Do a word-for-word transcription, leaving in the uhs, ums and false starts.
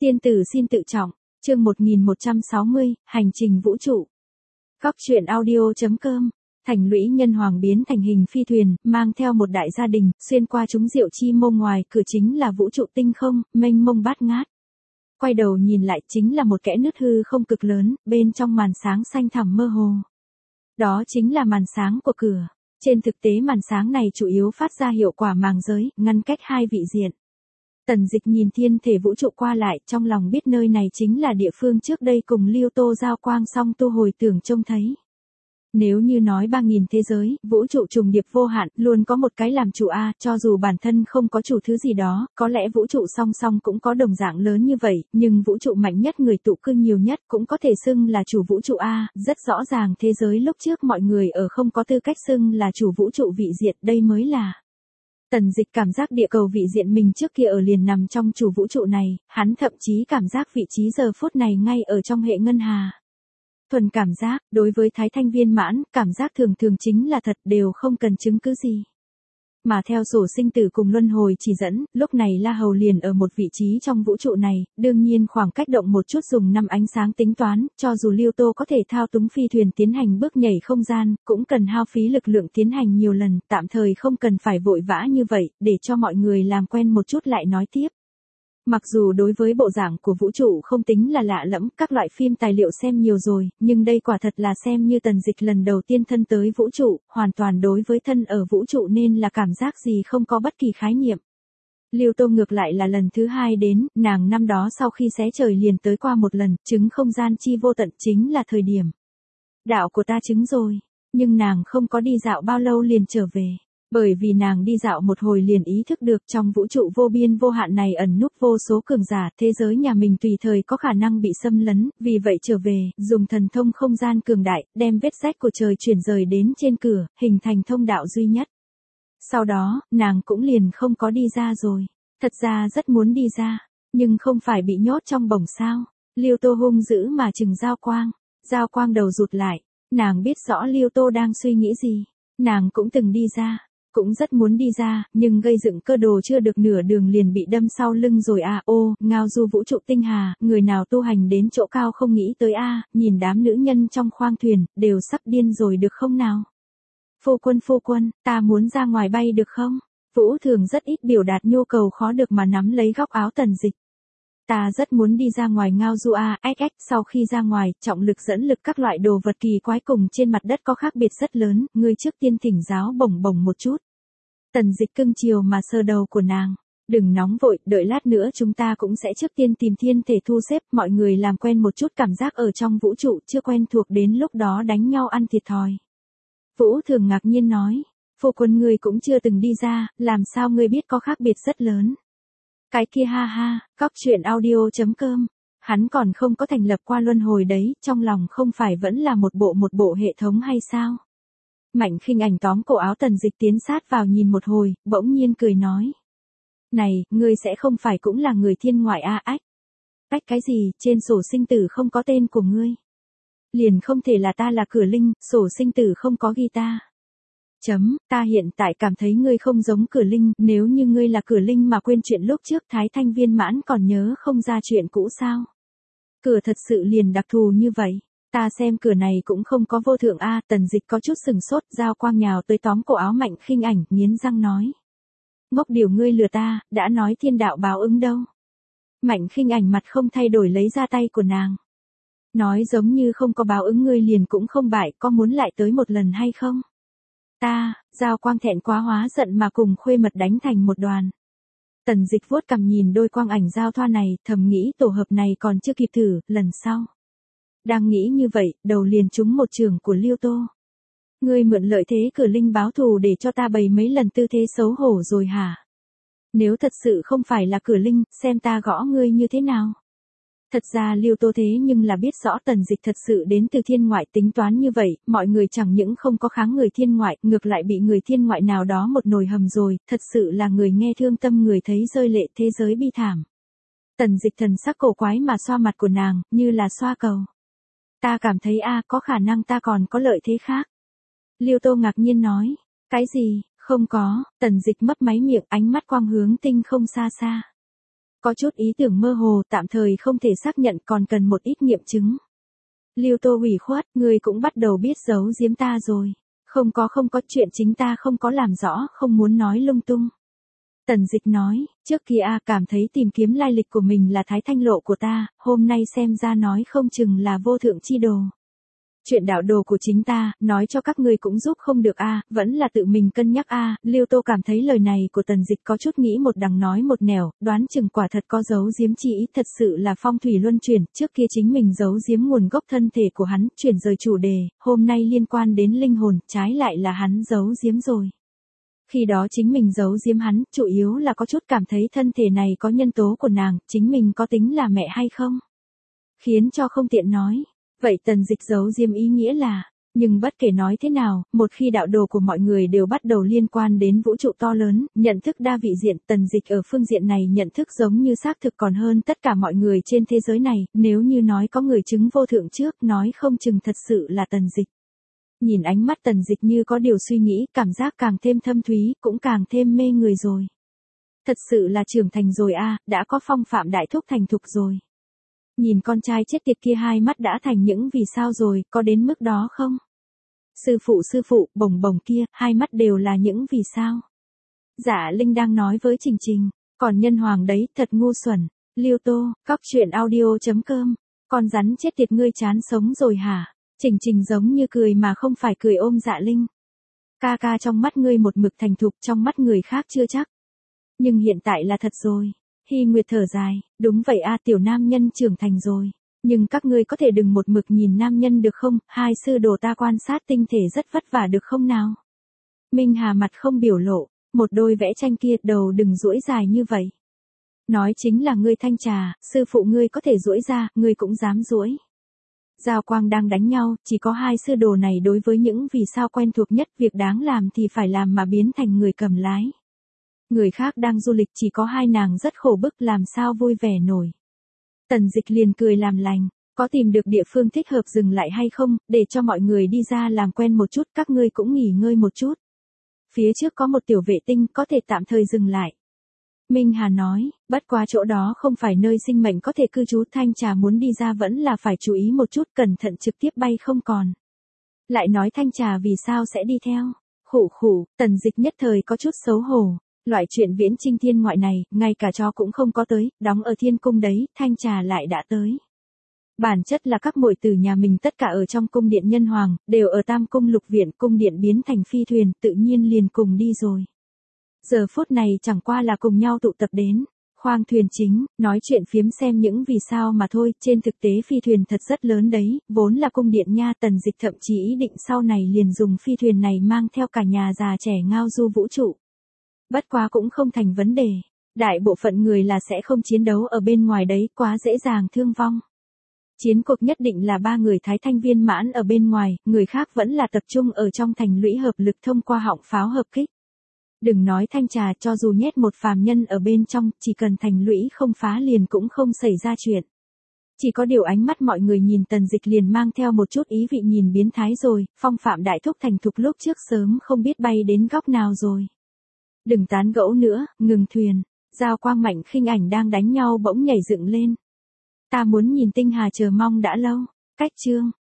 Tiên tử xin tự trọng, chương một nghìn một trăm sáu mươi, hành trình vũ trụ. Góc truyện audio.com, thành lũy nhân hoàng biến thành hình phi thuyền, mang theo một đại gia đình, xuyên qua chúng diệu chi môn, ngoài cửa chính là vũ trụ tinh không, mênh mông bát ngát. Quay đầu nhìn lại chính là một kẽ nứt hư không cực lớn, bên trong màn sáng xanh thẳm mơ hồ. Đó chính là màn sáng của cửa. Trên thực tế màn sáng này chủ yếu phát ra hiệu quả màng giới, ngăn cách hai vị diện. Tần Dịch nhìn thiên thể vũ trụ qua lại, trong lòng biết nơi này chính là địa phương trước đây cùng Liêu Tô giao quang song tu hồi tưởng trông thấy. Nếu như nói ba nghìn thế giới, vũ trụ trùng điệp vô hạn, luôn có một cái làm chủ a, cho dù bản thân không có chủ thứ gì đó, có lẽ vũ trụ song song cũng có đồng dạng lớn như vậy, nhưng vũ trụ mạnh nhất, người tụ cư nhiều nhất cũng có thể xưng là chủ vũ trụ a, rất rõ ràng thế giới lúc trước mọi người ở không có tư cách xưng là chủ vũ trụ vị diện, đây mới là. Tần Dịch cảm giác địa cầu vị diện mình trước kia ở liền nằm trong chủ vũ trụ này, hắn thậm chí cảm giác vị trí giờ phút này ngay ở trong hệ ngân hà. Thuần cảm giác, đối với Thái Thanh viên mãn, cảm giác thường thường chính là thật, đều không cần chứng cứ gì. Mà theo sổ sinh tử cùng luân hồi chỉ dẫn, lúc này La Hầu liền ở một vị trí trong vũ trụ này, đương nhiên khoảng cách động một chút dùng năm ánh sáng tính toán, cho dù Liêu Tô có thể thao túng phi thuyền tiến hành bước nhảy không gian, cũng cần hao phí lực lượng tiến hành nhiều lần, tạm thời không cần phải vội vã như vậy, để cho mọi người làm quen một chút lại nói tiếp. Mặc dù đối với bộ dạng của vũ trụ không tính là lạ lẫm, các loại phim tài liệu xem nhiều rồi, nhưng đây quả thật là xem như Tần Dịch lần đầu tiên thân tới vũ trụ, hoàn toàn đối với thân ở vũ trụ nên là cảm giác gì không có bất kỳ khái niệm. Liêu Tô ngược lại là lần thứ hai đến, nàng năm đó sau khi xé trời liền tới qua một lần, chứng không gian chi vô tận chính là thời điểm. Đạo của ta chứng rồi, nhưng nàng không có đi dạo bao lâu liền trở về. Bởi vì nàng đi dạo một hồi liền ý thức được trong vũ trụ vô biên vô hạn này ẩn núp vô số cường giả, thế giới nhà mình tùy thời có khả năng bị xâm lấn, vì vậy trở về, dùng thần thông không gian cường đại, đem vết rách của trời chuyển rời đến trên cửa, hình thành thông đạo duy nhất. Sau đó, nàng cũng liền không có đi ra rồi. Thật ra rất muốn đi ra, nhưng không phải bị nhốt trong bổng sao. Liêu Tô hung dữ mà chừng Giao Quang. Giao Quang đầu rụt lại, nàng biết rõ Liêu Tô đang suy nghĩ gì. Nàng cũng từng đi ra. Cũng rất muốn đi ra, nhưng gây dựng cơ đồ chưa được nửa đường liền bị đâm sau lưng rồi a à, ô, ngao du vũ trụ tinh hà, người nào tu hành đến chỗ cao không nghĩ tới a à, nhìn đám nữ nhân trong khoang thuyền, đều sắp điên rồi được không nào? Phu quân phu quân, ta muốn ra ngoài bay được không? Vũ Thường rất ít biểu đạt nhu cầu khó được mà nắm lấy góc áo Tần Dịch. Ta rất muốn đi ra ngoài ngao du a, ách ách, sau khi ra ngoài, trọng lực dẫn lực các loại đồ vật kỳ quái cùng trên mặt đất có khác biệt rất lớn, ngươi trước tiên thỉnh giáo bổng bổng một chút. Tần Dịch cưng chiều mà sờ đầu của nàng, đừng nóng vội, đợi lát nữa chúng ta cũng sẽ trước tiên tìm thiên thể thu xếp, mọi người làm quen một chút cảm giác ở trong vũ trụ, chưa quen thuộc đến lúc đó đánh nhau ăn thiệt thòi. Vũ Thường ngạc nhiên nói, phu quân ngươi cũng chưa từng đi ra, làm sao ngươi biết có khác biệt rất lớn. Cái kia ha ha, góc truyện audio.com, hắn còn không có thành lập qua luân hồi đấy, trong lòng không phải vẫn là một bộ một bộ hệ thống hay sao? Mạnh Khinh Ảnh tóm cổ áo Tần Dịch tiến sát vào nhìn một hồi, bỗng nhiên cười nói. Này, ngươi sẽ không phải cũng là người thiên ngoại a ách. Ách cái gì, trên sổ sinh tử không có tên của ngươi. Liền không thể là ta là Cửa Linh, sổ sinh tử không có ghi ta. Chấm, ta hiện tại cảm thấy ngươi không giống Cửa Linh, nếu như ngươi là Cửa Linh mà quên chuyện lúc trước Thái Thanh viên mãn còn nhớ không ra chuyện cũ sao? Cửa thật sự liền đặc thù như vậy. Ta xem cửa này cũng không có vô thượng a, Tần Dịch có chút sừng sốt, Giao Quang nhào tới tóm cổ áo Mạnh Khinh Ảnh, nghiến răng nói. Ngốc điều ngươi lừa ta, đã nói thiên đạo báo ứng đâu. Mạnh Khinh Ảnh mặt không thay đổi lấy ra tay của nàng. Nói giống như không có báo ứng ngươi liền cũng không bại, có muốn lại tới một lần hay không? Ta, Giao Quang thẹn quá hóa giận mà cùng khuê mật đánh thành một đoàn. Tần Dịch vuốt cằm nhìn đôi quang ảnh giao thoa này, thầm nghĩ tổ hợp này còn chưa kịp thử, lần sau. Đang nghĩ như vậy, đầu liền trúng một trường của Liêu Tô. Ngươi mượn lợi thế Cửa Linh báo thù để cho ta bày mấy lần tư thế xấu hổ rồi hả? Nếu thật sự không phải là Cửa Linh, xem ta gõ ngươi như thế nào? Thật ra Liêu Tô thế nhưng là biết rõ Tần Dịch thật sự đến từ thiên ngoại, tính toán như vậy, mọi người chẳng những không có kháng người thiên ngoại, ngược lại bị người thiên ngoại nào đó một nồi hầm rồi, thật sự là người nghe thương tâm người thấy rơi lệ, thế giới bi thảm. Tần Dịch thần sắc cổ quái mà xoa mặt của nàng, như là xoa cầu. Ta cảm thấy a có khả năng ta còn có lợi thế khác. Liêu Tô ngạc nhiên nói, cái gì, không có, Tần Dịch mấp máy miệng, ánh mắt quang hướng tinh không xa xa. Có chút ý tưởng mơ hồ, tạm thời không thể xác nhận, còn cần một ít nghiệm chứng. Lưu Tô ủy khuất, ngươi cũng bắt đầu biết giấu giếm ta rồi. Không có không có chuyện chính ta không có làm rõ, không muốn nói lung tung. Tần Dịch nói, trước kia a cảm thấy tìm kiếm lai lịch của mình là thái thanh lộ của ta, hôm nay xem ra nói không chừng là vô thượng chi đồ. Chuyện đạo đồ của chính ta, nói cho các ngươi cũng giúp không được a, vẫn là tự mình cân nhắc a. Lưu Tô cảm thấy lời này của Tần Dịch có chút nghĩ một đằng nói một nẻo, đoán chừng quả thật có giấu giếm chi ý, thật sự là phong thủy luân chuyển, trước kia chính mình giấu giếm nguồn gốc thân thể của hắn, chuyển rời chủ đề, hôm nay liên quan đến linh hồn, trái lại là hắn giấu giếm rồi. Khi đó chính mình giấu giếm hắn, chủ yếu là có chút cảm thấy thân thể này có nhân tố của nàng, chính mình có tính là mẹ hay không? Khiến cho không tiện nói. Vậy Tần Dịch giấu diêm ý nghĩa là, nhưng bất kể nói thế nào, một khi đạo đồ của mọi người đều bắt đầu liên quan đến vũ trụ to lớn, nhận thức đa vị diện, Tần Dịch ở phương diện này nhận thức giống như xác thực còn hơn tất cả mọi người trên thế giới này, nếu như nói có người chứng vô thượng trước, nói không chừng thật sự là Tần Dịch. Nhìn ánh mắt Tần Dịch như có điều suy nghĩ, cảm giác càng thêm thâm thúy, cũng càng thêm mê người rồi. Thật sự là trưởng thành rồi a, đã có phong phạm đại thúc thành thục rồi. Nhìn con trai chết tiệt kia hai mắt đã thành những vì sao rồi, có đến mức đó không? Sư phụ sư phụ, bồng bồng kia, hai mắt đều là những vì sao? Dạ Linh đang nói với Trình Trình, còn nhân hoàng đấy, thật ngu xuẩn. Lưu Tô, cóc truyện audio chấm com, con rắn chết tiệt ngươi chán sống rồi hả? Trình Trình giống như cười mà không phải cười ôm Dạ Linh. Ca ca trong mắt ngươi một mực thành thục, trong mắt người khác chưa chắc. Nhưng hiện tại là thật rồi. Hy Nguyệt thở dài, đúng vậy a, tiểu nam nhân trưởng thành rồi. Nhưng các ngươi có thể đừng một mực nhìn nam nhân được không, hai sư đồ ta quan sát tinh thể rất vất vả được không nào? Minh Hà mặt không biểu lộ, một đôi vẽ tranh kia, đầu đừng duỗi dài như vậy. Nói chính là ngươi Thanh Trà, sư phụ ngươi có thể duỗi ra, ngươi cũng dám duỗi. Giao Quang đang đánh nhau, chỉ có hai sư đồ này đối với những vì sao quen thuộc nhất, việc đáng làm thì phải làm mà biến thành người cầm lái. Người khác đang du lịch, chỉ có hai nàng rất khổ bức, làm sao vui vẻ nổi. Tần Dịch liền cười làm lành, có tìm được địa phương thích hợp dừng lại hay không, để cho mọi người đi ra làm quen một chút, các ngươi cũng nghỉ ngơi một chút. Phía trước có một tiểu vệ tinh, có thể tạm thời dừng lại. Minh Hà nói, bất quá chỗ đó không phải nơi sinh mệnh có thể cư trú, Thanh Trà muốn đi ra vẫn là phải chú ý một chút, cẩn thận trực tiếp bay không còn. Lại nói Thanh Trà vì sao sẽ đi theo? Khụ khụ, Tần Dịch nhất thời có chút xấu hổ. Loại chuyện viễn chinh thiên ngoại này, ngay cả chó cũng không có tới, đóng ở thiên cung đấy, Thanh Trà lại đã tới. Bản chất là các muội tử nhà mình tất cả ở trong cung điện nhân hoàng, đều ở Tam Cung Lục Viện, cung điện biến thành phi thuyền, tự nhiên liền cùng đi rồi. Giờ phút này chẳng qua là cùng nhau tụ tập đến, khoang thuyền chính, nói chuyện phiếm xem những vì sao mà thôi, trên thực tế phi thuyền thật rất lớn đấy, vốn là cung điện nha. Tần Dịch thậm chí ý định sau này liền dùng phi thuyền này mang theo cả nhà già trẻ ngao du vũ trụ. Bất quá cũng không thành vấn đề, đại bộ phận người là sẽ không chiến đấu ở bên ngoài đấy, quá dễ dàng thương vong. Chiến cuộc nhất định là ba người thái thanh viên mãn ở bên ngoài, người khác vẫn là tập trung ở trong thành lũy hợp lực thông qua họng pháo hợp kích. Đừng nói Thanh Trà, cho dù nhét một phàm nhân ở bên trong, chỉ cần thành lũy không phá liền cũng không xảy ra chuyện. Chỉ có điều ánh mắt mọi người nhìn Tần Dịch liền mang theo một chút ý vị nhìn biến thái rồi, phong phạm đại thúc thành thục lúc trước sớm không biết bay đến góc nào rồi. Đừng tán gẫu nữa, ngừng thuyền. Giao Quang Mạnh khinh ảnh đang đánh nhau bỗng nhảy dựng lên. Ta muốn nhìn Tinh Hà chờ mong đã lâu. Cách chương.